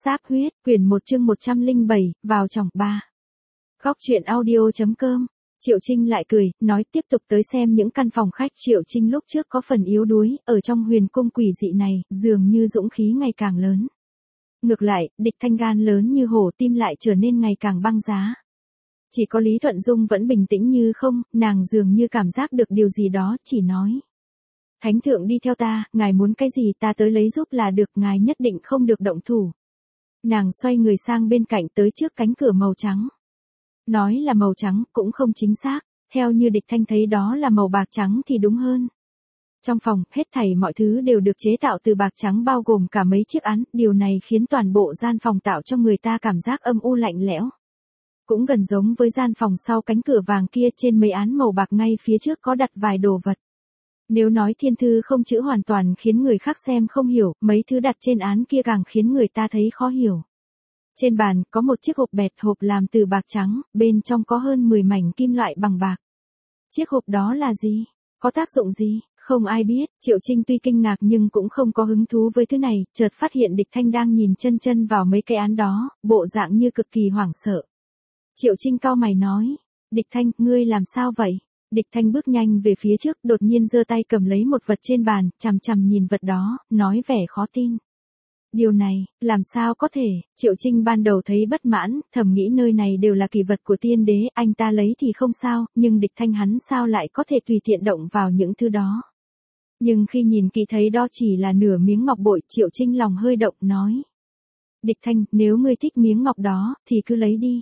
Sáp huyết, quyển 1 chương 107, vào trọng 3. Góc truyện audio.com. Triệu Trinh lại cười, nói tiếp tục tới xem những căn phòng khách. Triệu Trinh lúc trước có phần yếu đuối, ở trong huyền cung quỷ dị này, dường như dũng khí ngày càng lớn. Ngược lại, Địch Thanh gan lớn như hổ, tim lại trở nên ngày càng băng giá. Chỉ có Lý Thuận Dung vẫn bình tĩnh như không, nàng dường như cảm giác được điều gì đó, chỉ nói. Thánh thượng đi theo ta, ngài muốn cái gì ta tới lấy giúp là được, ngài nhất định không được động thủ. Nàng xoay người sang bên cạnh tới trước cánh cửa màu trắng. Nói là màu trắng cũng không chính xác, theo như Địch Thanh thấy đó là màu bạc trắng thì đúng hơn. Trong phòng, hết thảy mọi thứ đều được chế tạo từ bạc trắng bao gồm cả mấy chiếc án, điều này khiến toàn bộ gian phòng tạo cho người ta cảm giác âm u lạnh lẽo. Cũng gần giống với gian phòng sau cánh cửa vàng kia, trên mấy án màu bạc ngay phía trước có đặt vài đồ vật. Nếu nói thiên thư không chữ hoàn toàn khiến người khác xem không hiểu, mấy thứ đặt trên án kia càng khiến người ta thấy khó hiểu. Trên bàn, có một chiếc hộp bẹt, hộp làm từ bạc trắng, bên trong có hơn 10 mảnh kim loại bằng bạc. Chiếc hộp đó là gì? Có tác dụng gì? Không ai biết. Triệu Trinh tuy kinh ngạc nhưng cũng không có hứng thú với thứ này, chợt phát hiện Địch Thanh đang nhìn chân chân vào mấy cái án đó, bộ dạng như cực kỳ hoảng sợ. Triệu Trinh cau mày nói, Địch Thanh, ngươi làm sao vậy? Địch Thanh bước nhanh về phía trước, đột nhiên giơ tay cầm lấy một vật trên bàn, chằm chằm nhìn vật đó, nói vẻ khó tin. Điều này, làm sao có thể? Triệu Trinh ban đầu thấy bất mãn, thầm nghĩ nơi này đều là kỳ vật của tiên đế, anh ta lấy thì không sao, nhưng Địch Thanh hắn sao lại có thể tùy tiện động vào những thứ đó. Nhưng khi nhìn kỹ thấy đó chỉ là nửa miếng ngọc bội, Triệu Trinh lòng hơi động, nói. Địch Thanh, nếu ngươi thích miếng ngọc đó, thì cứ lấy đi.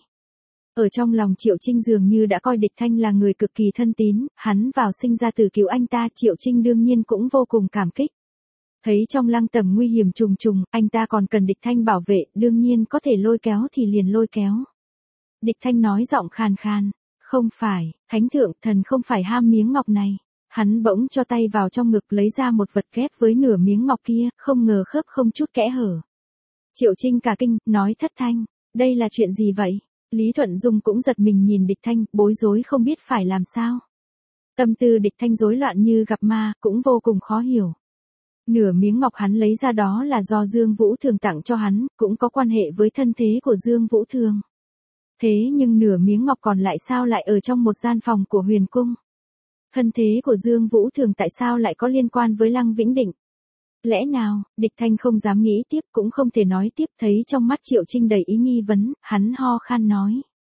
Ở trong lòng Triệu Trinh dường như đã coi Địch Thanh là người cực kỳ thân tín, hắn vào sinh ra tử cứu anh ta, Triệu Trinh đương nhiên cũng vô cùng cảm kích. Thấy trong lăng tầm nguy hiểm trùng trùng, anh ta còn cần Địch Thanh bảo vệ, đương nhiên có thể lôi kéo thì liền lôi kéo. Địch Thanh nói giọng khàn khàn, không phải, thánh thượng, thần không phải ham miếng ngọc này. Hắn bỗng cho tay vào trong ngực lấy ra một vật ghép với nửa miếng ngọc kia, không ngờ khớp không chút kẽ hở. Triệu Trinh cả kinh, nói thất thanh, đây là chuyện gì vậy? Lý Thuận Dung cũng giật mình nhìn Địch Thanh, bối rối không biết phải làm sao. Tâm tư Địch Thanh rối loạn như gặp ma, cũng vô cùng khó hiểu. Nửa miếng ngọc hắn lấy ra đó là do Dương Vũ Thường tặng cho hắn, cũng có quan hệ với thân thế của Dương Vũ Thường. Thế nhưng nửa miếng ngọc còn lại sao lại ở trong một gian phòng của huyền cung? Thân thế của Dương Vũ Thường tại sao lại có liên quan với Lăng Vĩnh Định? Lẽ nào? Địch Thanh không dám nghĩ tiếp, cũng không thể nói tiếp, thấy trong mắt Triệu Trinh đầy ý nghi vấn, hắn ho khan nói.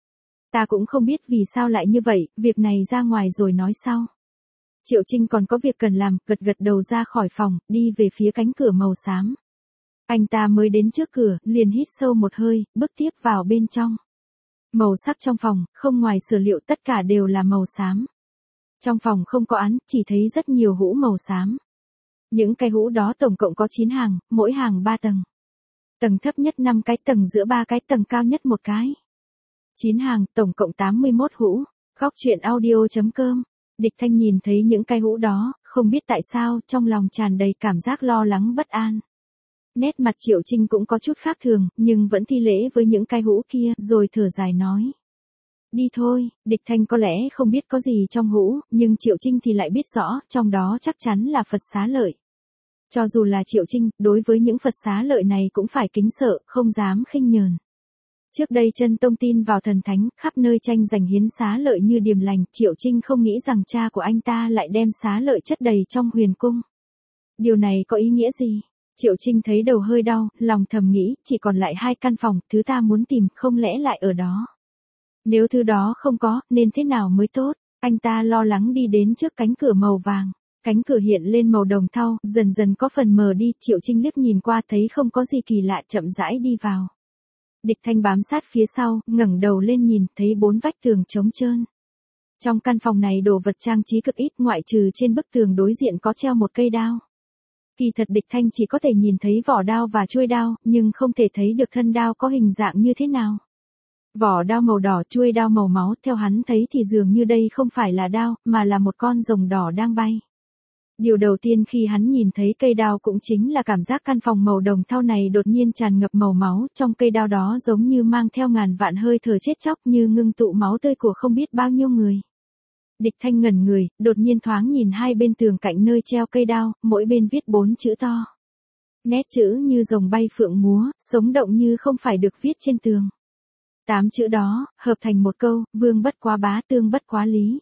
Ta cũng không biết vì sao lại như vậy, việc này ra ngoài rồi nói sau. Triệu Trinh còn có việc cần làm, gật gật đầu ra khỏi phòng, đi về phía cánh cửa màu xám. Anh ta mới đến trước cửa, liền hít sâu một hơi, bước tiếp vào bên trong. Màu sắc trong phòng, không ngoài sở liệu tất cả đều là màu xám. Trong phòng không có án, chỉ thấy rất nhiều hũ màu xám. Những cái hũ đó tổng cộng có 9 hàng, mỗi hàng 3 tầng. Tầng thấp nhất 5 cái, tầng giữa 3 cái, tầng cao nhất 1 cái. 9 hàng, tổng cộng 81 hũ. Góc truyện audio.com. Địch Thanh nhìn thấy những cái hũ đó, không biết tại sao, trong lòng tràn đầy cảm giác lo lắng bất an. Nét mặt Triệu Trinh cũng có chút khác thường, nhưng vẫn thi lễ với những cái hũ kia, rồi thở dài nói. Đi thôi. Địch Thanh có lẽ không biết có gì trong hũ, nhưng Triệu Trinh thì lại biết rõ, trong đó chắc chắn là Phật xá lợi. Cho dù là Triệu Trinh, đối với những Phật xá lợi này cũng phải kính sợ, không dám khinh nhờn. Trước đây Chân Tông tin vào thần thánh, khắp nơi tranh giành hiến xá lợi như điềm lành, Triệu Trinh không nghĩ rằng cha của anh ta lại đem xá lợi chất đầy trong huyền cung. Điều này có ý nghĩa gì? Triệu Trinh thấy đầu hơi đau, lòng thầm nghĩ, chỉ còn lại 2 căn phòng, thứ ta muốn tìm, không lẽ lại ở đó. Nếu thứ đó không có, nên thế nào mới tốt? Anh ta lo lắng đi đến trước cánh cửa màu vàng. Cánh cửa hiện lên màu đồng thau, dần dần có phần mờ đi, Triệu Trinh liếc nhìn qua thấy không có gì kỳ lạ, chậm rãi đi vào. Địch Thanh bám sát phía sau, ngẩng đầu lên nhìn, thấy 4 vách tường trống trơn. Trong căn phòng này đồ vật trang trí cực ít, ngoại trừ trên bức tường đối diện có treo một cây đao. Kỳ thật Địch Thanh chỉ có thể nhìn thấy vỏ đao và chuôi đao, nhưng không thể thấy được thân đao có hình dạng như thế nào. Vỏ đao màu đỏ, chuôi đao màu máu, theo hắn thấy thì dường như đây không phải là đao, mà là một con rồng đỏ đang bay. Điều đầu tiên khi hắn nhìn thấy cây đao cũng chính là cảm giác căn phòng màu đồng thau này đột nhiên tràn ngập màu máu, trong cây đao đó giống như mang theo ngàn vạn hơi thở chết chóc, như ngưng tụ máu tươi của không biết bao nhiêu người. Địch Thanh ngẩn người, đột nhiên thoáng nhìn hai bên tường cạnh nơi treo cây đao, mỗi bên viết 4 chữ to. Nét chữ như rồng bay phượng múa, sống động như không phải được viết trên tường. 8 chữ đó, hợp thành một câu, vương bất quá bá tương bất quá lý.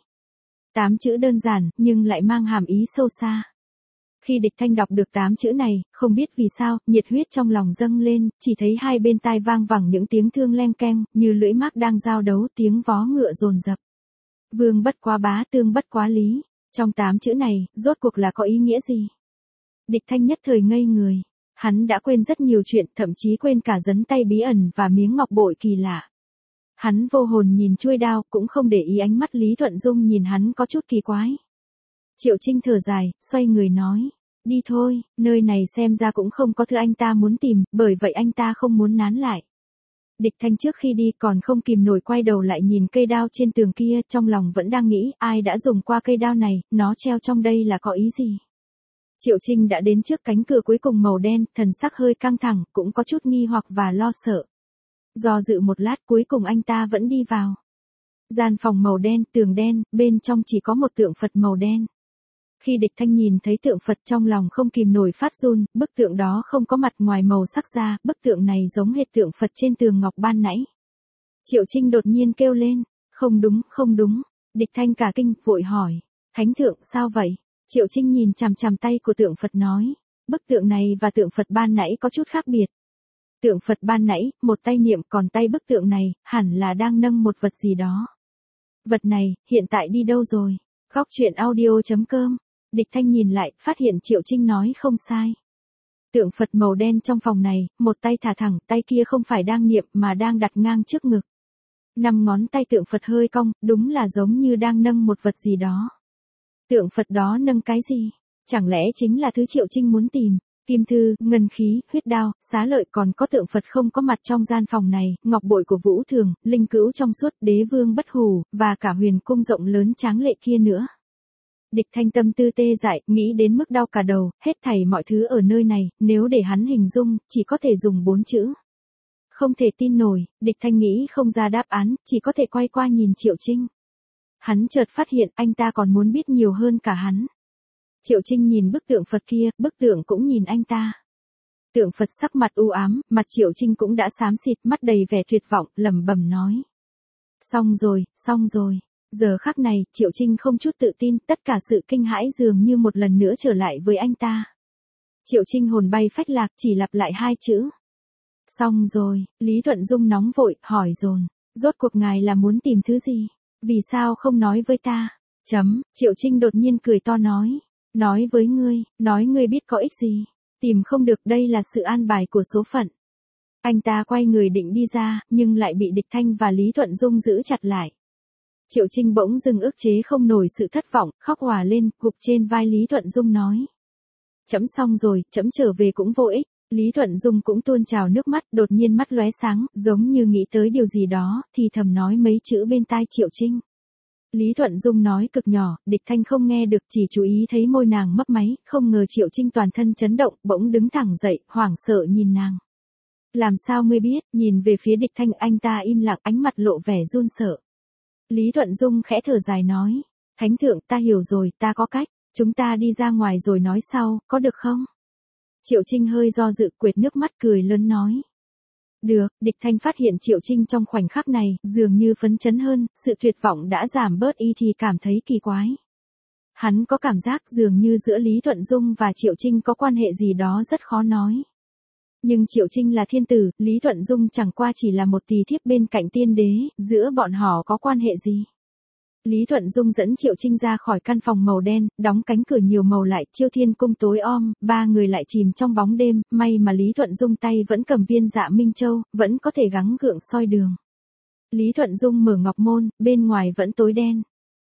8 chữ đơn giản, nhưng lại mang hàm ý sâu xa. Khi Địch Thanh đọc được 8 chữ này, không biết vì sao, nhiệt huyết trong lòng dâng lên, chỉ thấy hai bên tai vang vẳng những tiếng thương len keng, như lưỡi mác đang giao đấu, tiếng vó ngựa dồn dập. Vương bất quá bá tương bất quá lý. Trong 8 chữ này, rốt cuộc là có ý nghĩa gì? Địch Thanh nhất thời ngây người. Hắn đã quên rất nhiều chuyện, thậm chí quên cả dấn tay bí ẩn và miếng ngọc bội kỳ lạ. Hắn vô hồn nhìn chuôi đao, cũng không để ý ánh mắt Lý Thuận Dung nhìn hắn có chút kỳ quái. Triệu Trinh thở dài, xoay người nói. Đi thôi, nơi này xem ra cũng không có thứ anh ta muốn tìm, bởi vậy anh ta không muốn nán lại. Địch Thanh trước khi đi còn không kìm nổi quay đầu lại nhìn cây đao trên tường kia, trong lòng vẫn đang nghĩ ai đã dùng qua cây đao này, nó treo trong đây là có ý gì. Triệu Trinh đã đến trước cánh cửa cuối cùng màu đen, thần sắc hơi căng thẳng, cũng có chút nghi hoặc và lo sợ. Do dự một lát cuối cùng anh ta vẫn đi vào. Gian phòng màu đen, tường đen, bên trong chỉ có một tượng Phật màu đen. Khi Địch Thanh nhìn thấy tượng Phật trong lòng không kìm nổi phát run, bức tượng đó không có mặt ngoài màu sắc da, bức tượng này giống hệt tượng Phật trên tường ngọc ban nãy. Triệu Trinh đột nhiên kêu lên, không đúng, không đúng. Địch Thanh cả kinh, vội hỏi, Thánh thượng sao vậy? Triệu Trinh nhìn chằm chằm tay của tượng Phật nói, bức tượng này và tượng Phật ban nãy có chút khác biệt. Tượng Phật ban nãy, một tay niệm, còn tay bức tượng này, hẳn là đang nâng một vật gì đó. Vật này, hiện tại đi đâu rồi? Góc truyện audio.com. Địch Thanh nhìn lại, phát hiện Triệu Trinh nói không sai. Tượng Phật màu đen trong phòng này, một tay thả thẳng, tay kia không phải đang niệm mà đang đặt ngang trước ngực. 5 ngón tay tượng Phật hơi cong, đúng là giống như đang nâng một vật gì đó. Tượng Phật đó nâng cái gì? Chẳng lẽ chính là thứ Triệu Trinh muốn tìm? Kim thư, ngân khí, huyết đao, xá lợi, còn có tượng Phật không có mặt trong gian phòng này, ngọc bội của Vũ Thường, linh cữu trong suốt, đế vương bất hủ, và cả huyền cung rộng lớn tráng lệ kia nữa. Địch Thanh tâm tư tê dại, nghĩ đến mức đau cả đầu, hết thảy mọi thứ ở nơi này, nếu để hắn hình dung, chỉ có thể dùng 4 chữ. Không thể tin nổi, Địch Thanh nghĩ không ra đáp án, chỉ có thể quay qua nhìn Triệu Trinh. Hắn chợt phát hiện anh ta còn muốn biết nhiều hơn cả hắn. Triệu Trinh nhìn bức tượng Phật kia, bức tượng cũng nhìn anh ta. Tượng Phật sắc mặt u ám, mặt Triệu Trinh cũng đã xám xịt, mắt đầy vẻ tuyệt vọng, lẩm bẩm nói. Xong rồi, xong rồi. Giờ khắc này, Triệu Trinh không chút tự tin, tất cả sự kinh hãi dường như một lần nữa trở lại với anh ta. Triệu Trinh hồn bay phách lạc, chỉ lặp lại 2 chữ. Xong rồi, Lý Thuận Dung nóng vội, hỏi dồn. Rốt cuộc ngài là muốn tìm thứ gì? Vì sao không nói với ta? Triệu Trinh đột nhiên cười to nói. Nói với ngươi, nói ngươi biết có ích gì? Tìm không được, đây là sự an bài của số phận. Anh ta quay người định đi ra, nhưng lại bị Địch Thanh và Lý Thuận Dung giữ chặt lại. Triệu Trinh bỗng dưng ức chế không nổi sự thất vọng, khóc òa lên, gục trên vai Lý Thuận Dung nói. Chấm xong rồi, chấm trở về cũng vô ích. Lý Thuận Dung cũng tuôn trào nước mắt, đột nhiên mắt lóe sáng, giống như nghĩ tới điều gì đó, thì thầm nói mấy chữ bên tai Triệu Trinh. Lý Thuận Dung nói cực nhỏ, Địch Thanh không nghe được, chỉ chú ý thấy môi nàng mấp máy, không ngờ Triệu Trinh toàn thân chấn động, bỗng đứng thẳng dậy, hoảng sợ nhìn nàng. Làm sao ngươi biết? Nhìn về phía Địch Thanh, anh ta im lặng, ánh mặt lộ vẻ run sợ. Lý Thuận Dung khẽ thở dài nói, Thánh thượng, ta hiểu rồi, ta có cách, chúng ta đi ra ngoài rồi nói sau, có được không? Triệu Trinh hơi do dự, quệt nước mắt cười lớn nói. Được. Địch Thanh phát hiện Triệu Trinh trong khoảnh khắc này, dường như phấn chấn hơn, sự tuyệt vọng đã giảm bớt, y thì cảm thấy kỳ quái. Hắn có cảm giác dường như giữa Lý Thuận Dung và Triệu Trinh có quan hệ gì đó rất khó nói. Nhưng Triệu Trinh là thiên tử, Lý Thuận Dung chẳng qua chỉ là một tỳ thiếp bên cạnh tiên đế, giữa bọn họ có quan hệ gì? Lý Thuận Dung dẫn Triệu Trinh ra khỏi căn phòng màu đen, đóng cánh cửa nhiều màu lại, Chiêu Thiên cung tối om, 3 người lại chìm trong bóng đêm, may mà Lý Thuận Dung tay vẫn cầm viên Dạ Minh Châu, vẫn có thể gắng gượng soi đường. Lý Thuận Dung mở ngọc môn, bên ngoài vẫn tối đen.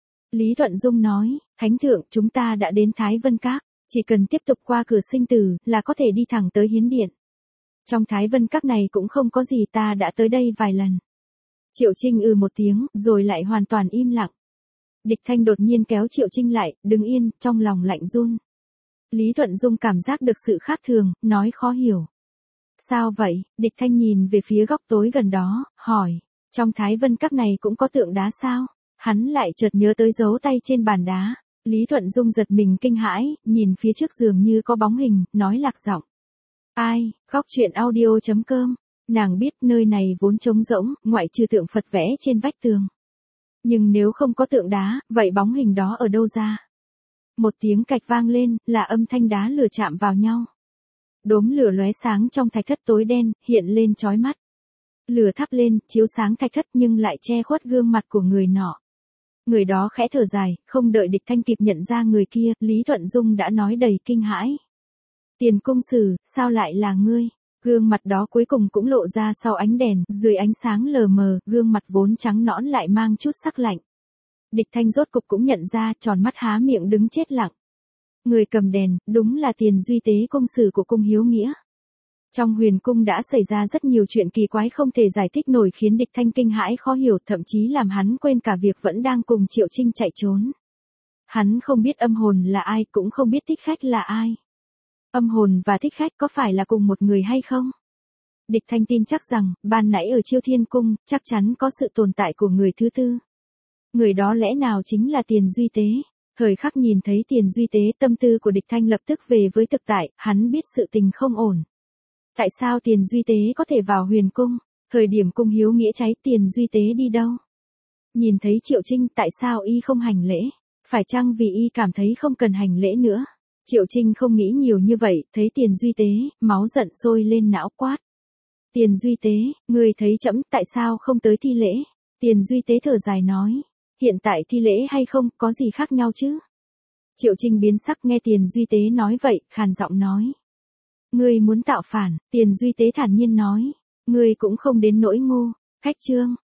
Lý Thuận Dung nói, Thánh thượng, chúng ta đã đến Thái Vân Các, chỉ cần tiếp tục qua cửa sinh tử, là có thể đi thẳng tới Hiến Điện. Trong Thái Vân Các này cũng không có gì, ta đã tới đây vài lần. Triệu Trinh một tiếng, rồi lại hoàn toàn im lặng. Địch Thanh đột nhiên kéo Triệu Trinh lại, đứng yên, trong lòng lạnh run. Lý Thuận Dung cảm giác được sự khác thường, nói khó hiểu. Sao vậy? Địch Thanh nhìn về phía góc tối gần đó, hỏi. Trong Thái Vân Các này cũng có tượng đá sao? Hắn lại chợt nhớ tới dấu tay trên bàn đá. Lý Thuận Dung giật mình kinh hãi, nhìn phía trước giường như có bóng hình, nói lạc giọng. Ai, góc chuyện audio.com. Nàng biết nơi này vốn trống rỗng, ngoại trừ tượng Phật vẽ trên vách tường. Nhưng nếu không có tượng đá, vậy bóng hình đó ở đâu ra? Một tiếng cạch vang lên, là âm thanh đá lửa chạm vào nhau. Đốm lửa lóe sáng trong thạch thất tối đen, hiện lên chói mắt. Lửa thắp lên, chiếu sáng thạch thất nhưng lại che khuất gương mặt của người nọ. Người đó khẽ thở dài, không đợi Địch Thanh kịp nhận ra người kia, Lý Thuận Dung đã nói đầy kinh hãi. Tiền Cung Sử, sao lại là ngươi? Gương mặt đó cuối cùng cũng lộ ra sau ánh đèn, dưới ánh sáng lờ mờ, gương mặt vốn trắng nõn lại mang chút sắc lạnh. Địch Thanh rốt cục cũng nhận ra, tròn mắt há miệng đứng chết lặng. Người cầm đèn, đúng là Tiền Duy Tế Cung Sử của cung Hiếu Nghĩa. Trong huyền cung đã xảy ra rất nhiều chuyện kỳ quái không thể giải thích nổi khiến Địch Thanh kinh hãi khó hiểu, thậm chí làm hắn quên cả việc vẫn đang cùng Triệu Trinh chạy trốn. Hắn không biết âm hồn là ai, cũng không biết thích khách là ai. Âm hồn và thích khách có phải là cùng một người hay không? Địch Thanh tin chắc rằng, ban nãy ở Chiêu Thiên Cung, chắc chắn có sự tồn tại của người thứ tư. Người đó lẽ nào chính là Tiền Duy Tế? Thời khắc nhìn thấy Tiền Duy Tế, tâm tư của Địch Thanh lập tức về với thực tại, hắn biết sự tình không ổn. Tại sao Tiền Duy Tế có thể vào huyền cung? Thời điểm cung Hiếu Nghĩa cháy, Tiền Duy Tế đi đâu? Nhìn thấy Triệu Trinh, tại sao y không hành lễ? Phải chăng vì y cảm thấy không cần hành lễ nữa? Triệu Trinh không nghĩ nhiều như vậy, thấy Tiền Duy Tế, máu giận sôi lên não quát. Tiền Duy Tế, ngươi thấy trẫm, tại sao không tới thi lễ? Tiền Duy Tế thở dài nói. Hiện tại thi lễ hay không, có gì khác nhau chứ? Triệu Trinh biến sắc nghe Tiền Duy Tế nói vậy, khàn giọng nói. Ngươi muốn tạo phản, Tiền Duy Tế thản nhiên nói. Ngươi cũng không đến nỗi ngu. Khách Trương,